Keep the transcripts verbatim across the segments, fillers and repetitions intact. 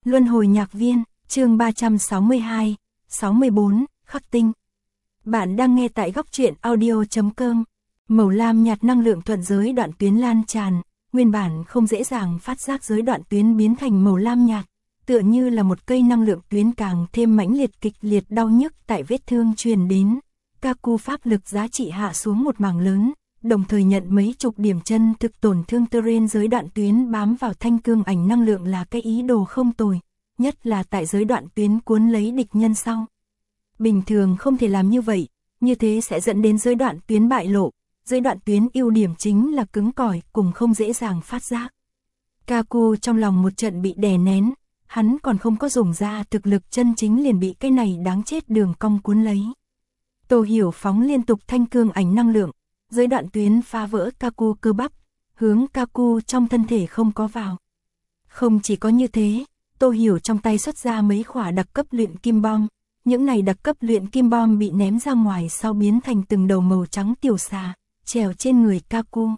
Luân hồi nhạc viên, chương ba trăm sáu mươi hai, sáu mươi bốn, khắc tinh. Bạn đang nghe tại góc truyện audio chấm com. Màu lam nhạt năng lượng thuận giới đoạn tuyến lan tràn, nguyên bản không dễ dàng phát giác giới đoạn tuyến biến thành màu lam nhạt, tựa như là một cây năng lượng tuyến càng thêm mãnh liệt kịch liệt đau nhức tại vết thương truyền đến. Kaku pháp lực giá trị hạ xuống một mảng lớn, đồng thời nhận mấy chục điểm chân thực tổn thương terrain giới đoạn tuyến bám vào thanh cương ảnh năng lượng là cái ý đồ không tồi, nhất là tại giới đoạn tuyến cuốn lấy địch nhân sau. Bình thường không thể làm như vậy, như thế sẽ dẫn đến giới đoạn tuyến bại lộ, giới đoạn tuyến ưu điểm chính là cứng cỏi cùng không dễ dàng phát giác. Kaku trong lòng một trận bị đè nén, hắn còn không có dùng ra thực lực chân chính liền bị cái này đáng chết đường cong cuốn lấy. Tô Hiểu phóng liên tục thanh cương ảnh năng lượng, giới đoạn tuyến phá vỡ Kaku cơ bắp, hướng Kaku trong thân thể không có vào. Không chỉ có như thế, Tô Hiểu trong tay xuất ra mấy khỏa đặc cấp luyện kim bom, những này đặc cấp luyện kim bom bị ném ra ngoài sau biến thành từng đầu màu trắng tiểu xà, trèo trên người Kaku.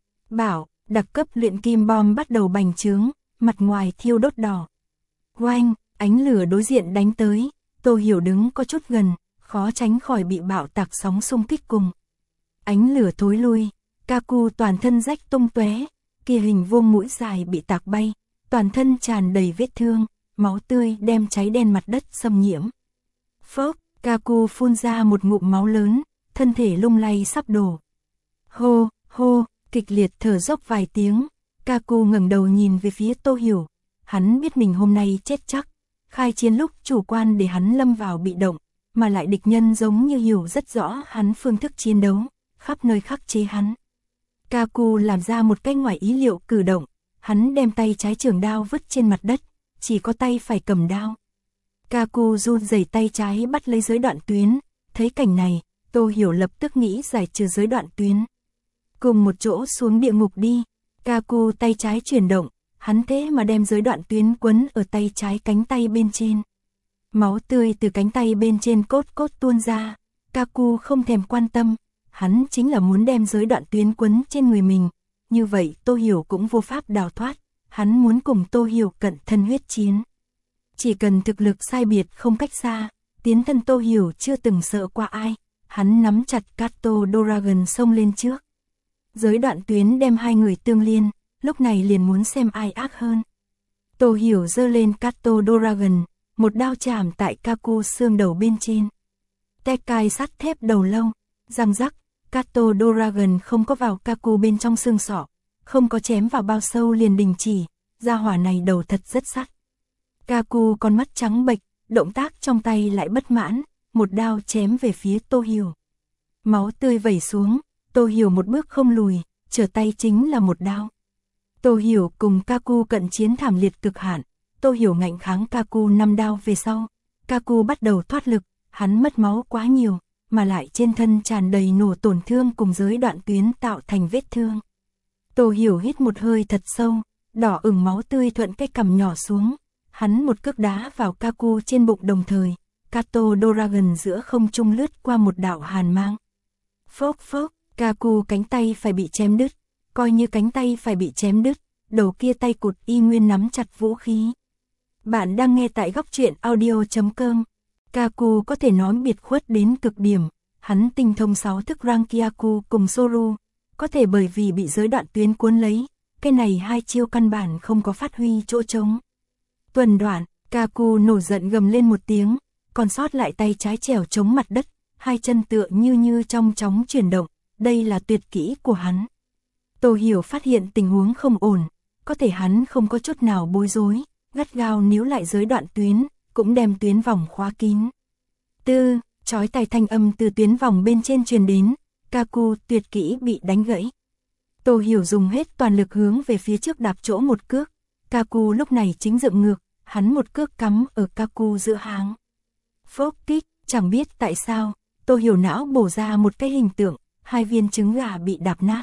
Bảo, đặc cấp luyện kim bom bắt đầu bành trướng, mặt ngoài thiêu đốt đỏ. Oanh, ánh lửa đối diện đánh tới, Tô Hiểu đứng có chút gần, khó tránh khỏi bị bạo tạc sóng xung kích cùng. Ánh lửa thối lui, Kaku toàn thân rách tung tóe, kia hình vuông mũi dài bị tạc bay, toàn thân tràn đầy vết thương, máu tươi đem cháy đen mặt đất xâm nhiễm. Phốc, Kaku phun ra một ngụm máu lớn, thân thể lung lay sắp đổ. Hô, hô, kịch liệt thở dốc vài tiếng, Kaku ngẩng đầu nhìn về phía Tô Hiểu, hắn biết mình hôm nay chết chắc, khai chiến lúc chủ quan để hắn lâm vào bị động, mà lại địch nhân giống như hiểu rất rõ hắn phương thức chiến đấu, khắp nơi khắc chế hắn. Kaku làm ra một cái ngoài ý liệu cử động, hắn đem tay trái trường đao vứt trên mặt đất, chỉ có tay phải cầm đao. Kaku run rẩy tay trái bắt lấy giới đoạn tuyến, thấy cảnh này, Tô Hiểu lập tức nghĩ giải trừ giới đoạn tuyến. Cùng một chỗ xuống địa ngục đi, Kaku tay trái chuyển động, hắn thế mà đem giới đoạn tuyến quấn ở tay trái cánh tay bên trên. Máu tươi từ cánh tay bên trên cốt cốt tuôn ra, Kaku không thèm quan tâm, hắn chính là muốn đem giới đoạn tuyến quấn trên người mình, như vậy Tô Hiểu cũng vô pháp đào thoát, hắn muốn cùng Tô Hiểu cận thân huyết chiến. Chỉ cần thực lực sai biệt không cách xa, tiến thân Tô Hiểu chưa từng sợ qua ai, hắn nắm chặt Kato Dragon xông lên trước. Giới đoạn tuyến đem hai người tương liên, lúc này liền muốn xem ai ác hơn. Tô Hiểu giơ lên Kato Dragon, một đao chạm tại Kaku xương đầu bên trên. Tekai sắt thép đầu lâu, răng rắc, Kato Dragon không có vào Kaku bên trong xương sọ, không có chém vào bao sâu liền đình chỉ, gia hỏa này đầu thật rất sắt. Kaku con mắt trắng bệch, động tác trong tay lại bất mãn, một đao chém về phía Tô Hiểu. Máu tươi vẩy xuống, Tô Hiểu một bước không lùi, trở tay chính là một đao. Tô Hiểu cùng Kaku cận chiến thảm liệt cực hạn, Tô Hiểu ngạnh kháng Kaku năm đao về sau, Kaku bắt đầu thoát lực, hắn mất máu quá nhiều, mà lại trên thân tràn đầy nổ tổn thương cùng giới đoạn tuyến tạo thành vết thương. Tô Hiểu hít một hơi thật sâu, đỏ ửng máu tươi thuận cái cằm nhỏ xuống, hắn một cước đá vào Kaku trên bụng đồng thời, Kato Dragon giữa không trung lướt qua một đạo hàn mang. Phốc phốc, Kaku cánh tay phải bị chém đứt, coi như cánh tay phải bị chém đứt, đầu kia tay cụt y nguyên nắm chặt vũ khí. Bạn đang nghe tại góc truyện audio chấm com. Kaku có thể nói biệt khuất đến cực điểm, hắn tinh thông sáu thức Rankyaku cùng Soru, có thể bởi vì bị giới đoạn tuyến cuốn lấy, cái này hai chiêu căn bản không có phát huy chỗ trống. Tuần đoạn, Kaku nổi giận gầm lên một tiếng, còn sót lại tay trái trèo chống mặt đất, hai chân tựa như như trong chóng chuyển động, đây là tuyệt kỹ của hắn. Tô Hiểu phát hiện tình huống không ổn, có thể hắn không có chút nào bối rối, gắt gao níu lại giới đoạn tuyến, cũng đem tuyến vòng khóa kín. Tư, chói tai thanh âm từ tuyến vòng bên trên truyền đến, Kaku tuyệt kỹ bị đánh gãy. Tô Hiểu dùng hết toàn lực hướng về phía trước đạp chỗ một cước, Kaku lúc này chính dựng ngược, hắn một cước cắm ở Kaku giữa háng. Phốc kích, chẳng biết tại sao, Tô Hiểu não bổ ra một cái hình tượng, hai viên trứng gà bị đạp nát.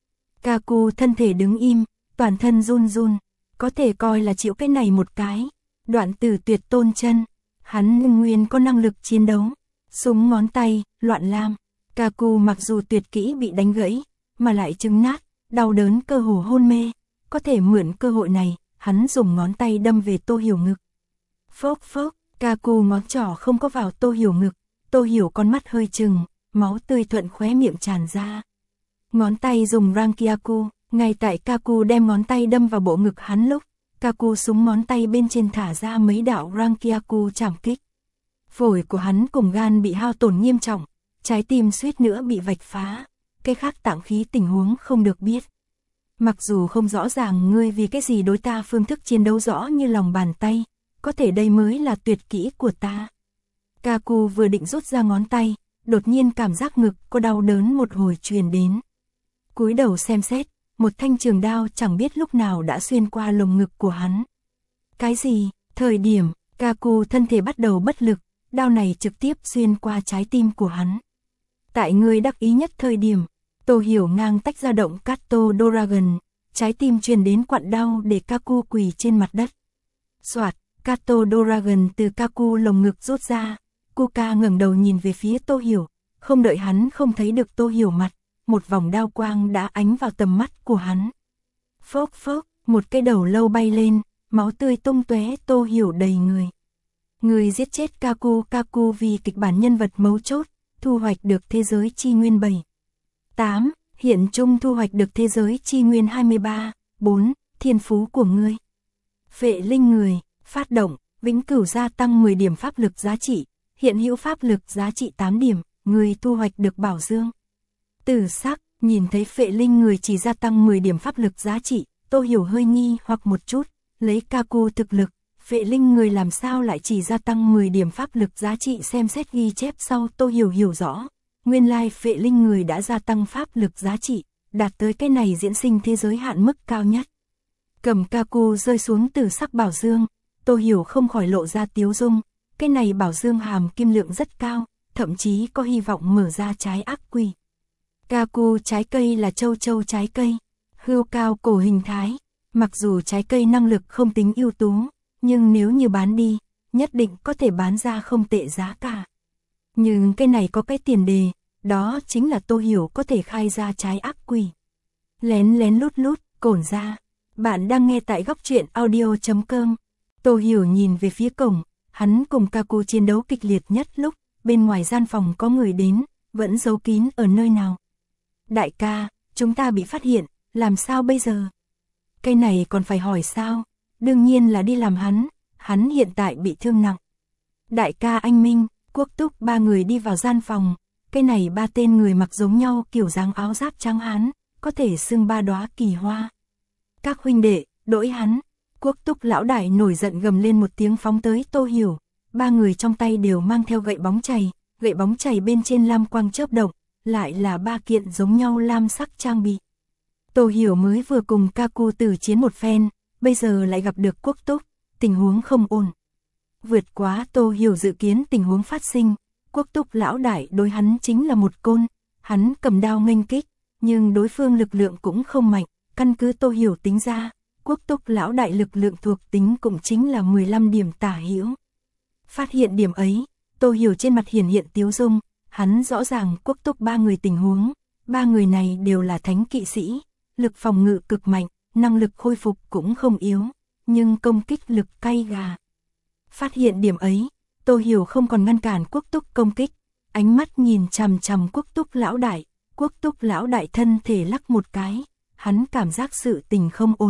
Kaku thân thể đứng im, toàn thân run run, có thể coi là chịu cái này một cái. Đoạn tử tuyệt tôn chân, hắn nguyên có năng lực chiến đấu, súng ngón tay, loạn lam. Kaku mặc dù tuyệt kỹ bị đánh gãy, mà lại trứng nát, đau đớn cơ hồ hôn mê, có thể mượn cơ hội này, hắn dùng ngón tay đâm về Tô Hiểu ngực, Phốc phốc, Kaku ngón trỏ không có vào Tô Hiểu ngực, Tô Hiểu con mắt hơi trừng, máu tươi thuận khóe miệng tràn ra. Ngón tay dùng Rankyaku, ngay tại Kaku đem ngón tay đâm vào bộ ngực hắn lúc, Kaku súng ngón tay bên trên thả ra mấy đạo Rankyaku chảm kích. Phổi của hắn cùng gan bị hao tổn nghiêm trọng, trái tim suýt nữa bị vạch phá, cái khác tạng khí tình huống không được biết. Mặc dù không rõ ràng ngươi vì cái gì đối ta phương thức chiến đấu rõ như lòng bàn tay, có thể đây mới là tuyệt kỹ của ta. Kaku vừa định rút ra ngón tay, đột nhiên cảm giác ngực có đau đớn một hồi truyền đến. Cúi đầu xem xét, một thanh trường đao chẳng biết lúc nào đã xuyên qua lồng ngực của hắn. Cái gì? Thời điểm, Kaku thân thể bắt đầu bất lực, đao này trực tiếp xuyên qua trái tim của hắn. Tại người đắc ý nhất thời điểm, Tô Hiểu ngang tách ra động Kato Doragon, trái tim truyền đến quặn đau để Kaku quỳ trên mặt đất. Soạt, Kato Doragon từ Kaku lồng ngực rút ra, Kuka ngẩng đầu nhìn về phía Tô Hiểu, không đợi hắn không thấy được Tô Hiểu mặt, một vòng đao quang đã ánh vào tầm mắt của hắn. Phốc phốc, một cái đầu lâu bay lên, máu tươi tung tóe, Tô Hiểu đầy người. Người giết chết Kaku, Kaku vì kịch bản nhân vật mấu chốt, thu hoạch được thế giới chi nguyên bảy. tám. Hiện Trung thu hoạch được thế giới chi nguyên hai mươi ba. bốn. Thiên phú của ngươi. Phệ linh người, phát động, vĩnh cửu gia tăng mười điểm pháp lực giá trị, hiện hữu pháp lực giá trị tám điểm, người thu hoạch được bảo dương. Tử sắc, nhìn thấy phệ linh người chỉ gia tăng mười điểm pháp lực giá trị, Tô Hiểu hơi nghi hoặc một chút, lấy Kaku thực lực, phệ linh người làm sao lại chỉ gia tăng mười điểm pháp lực giá trị. Xem xét ghi chép sau Tô Hiểu hiểu rõ, nguyên lai phệ linh người đã gia tăng pháp lực giá trị, đạt tới cái này diễn sinh thế giới hạn mức cao nhất. Cầm Kaku rơi xuống tử sắc bảo dương, Tô Hiểu không khỏi lộ ra tiếu dung, cái này bảo dương hàm kim lượng rất cao, thậm chí có hy vọng mở ra trái ác quỷ. Kaku trái cây là châu châu trái cây, hươu cao cổ hình thái, mặc dù trái cây năng lực không tính ưu tú, nhưng nếu như bán đi, nhất định có thể bán ra không tệ giá cả. Nhưng cái này có cái tiền đề, đó chính là Tô Hiểu có thể khai ra trái ác quỷ. Lén lén lút lút, cổn ra. Bạn đang nghe tại góc truyện audio chấm com. Tô Hiểu nhìn về phía cổng, hắn cùng Kaku chiến đấu kịch liệt nhất lúc, bên ngoài gian phòng có người đến, vẫn giấu kín ở nơi nào. Đại ca, chúng ta bị phát hiện, làm sao bây giờ? Cái này còn phải hỏi sao? Đương nhiên là đi làm hắn, hắn hiện tại bị thương nặng. Đại ca anh Minh, Quốc Túc ba người đi vào gian phòng, cái này ba tên người mặc giống nhau kiểu dáng áo giáp trắng hán, có thể xưng ba đóa kỳ hoa. Các huynh đệ, đỗi hắn. Quốc Túc lão đại nổi giận gầm lên một tiếng phóng tới Tô Hiểu, ba người trong tay đều mang theo gậy bóng chày, gậy bóng chày bên trên lam quang chớp động, lại là ba kiện giống nhau lam sắc trang bị. Tô Hiểu mới vừa cùng Kaku tử chiến một phen, bây giờ lại gặp được Quốc Túc, tình huống không ổn. Vượt quá Tô Hiểu dự kiến tình huống phát sinh, Quốc Túc lão đại đối hắn chính là một côn, hắn cầm đao nghênh kích, nhưng đối phương lực lượng cũng không mạnh, căn cứ Tô Hiểu tính ra, Quốc Túc lão đại lực lượng thuộc tính cũng chính là mười lăm điểm tả hữu. Phát hiện điểm ấy, Tô Hiểu trên mặt hiển hiện tiếu dung, hắn rõ ràng Quốc Túc ba người tình huống, ba người này đều là thánh kỵ sĩ, lực phòng ngự cực mạnh, năng lực khôi phục cũng không yếu, nhưng công kích lực cay gà. Phát hiện điểm ấy, Tô Hiểu không còn ngăn cản Quốc Túc công kích, ánh mắt nhìn chằm chằm Quốc Túc lão đại, Quốc Túc lão đại thân thể lắc một cái, hắn cảm giác sự tình không ổn.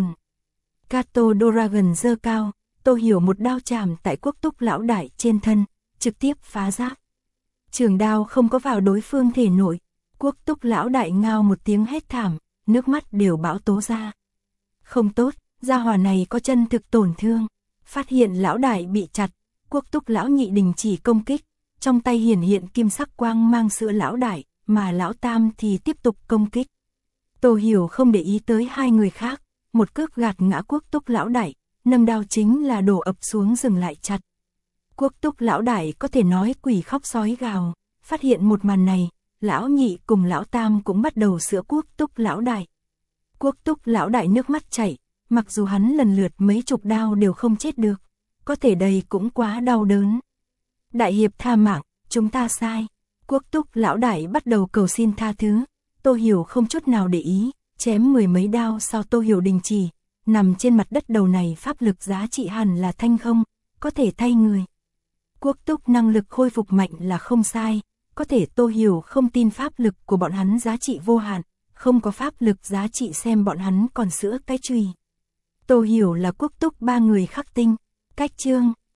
Kato Doragon giơ cao, Tô Hiểu một đao chạm tại Quốc Túc lão đại trên thân, trực tiếp phá giáp. Trường đao không có vào đối phương thể nội, Quốc Túc lão đại ngao một tiếng hét thảm, nước mắt đều bão tố ra. Không tốt, gia hỏa này có chân thực tổn thương. Phát hiện lão đại bị chặt, Quốc Túc lão nhị đình chỉ công kích, trong tay hiển hiện kim sắc quang mang sữa lão đại, mà lão tam thì tiếp tục công kích. Tô Hiểu không để ý tới hai người khác, một cước gạt ngã Quốc Túc lão đại, nâng đao chính là đổ ập xuống dừng lại chặt. Quốc Túc lão đại có thể nói quỷ khóc sói gào, phát hiện một màn này, lão nhị cùng lão tam cũng bắt đầu sữa Quốc Túc lão đại. Quốc Túc lão đại nước mắt chảy, mặc dù hắn lần lượt mấy chục đao đều không chết được, có thể đây cũng quá đau đớn. Đại hiệp tha mạng, chúng ta sai. Quốc Túc lão đại bắt đầu cầu xin tha thứ, Tô Hiểu không chút nào để ý, chém mười mấy đao sau Tô Hiểu đình chỉ, nằm trên mặt đất đầu này pháp lực giá trị hẳn là thanh không, có thể thay người. Quốc túc năng lực khôi phục mạnh là không sai, có thể Tô Hiểu không tin pháp lực của bọn hắn giá trị vô hạn, không có pháp lực giá trị xem bọn hắn còn sữa cái chùy. Tô Hiểu là quốc túc ba người khắc tinh, cách chương.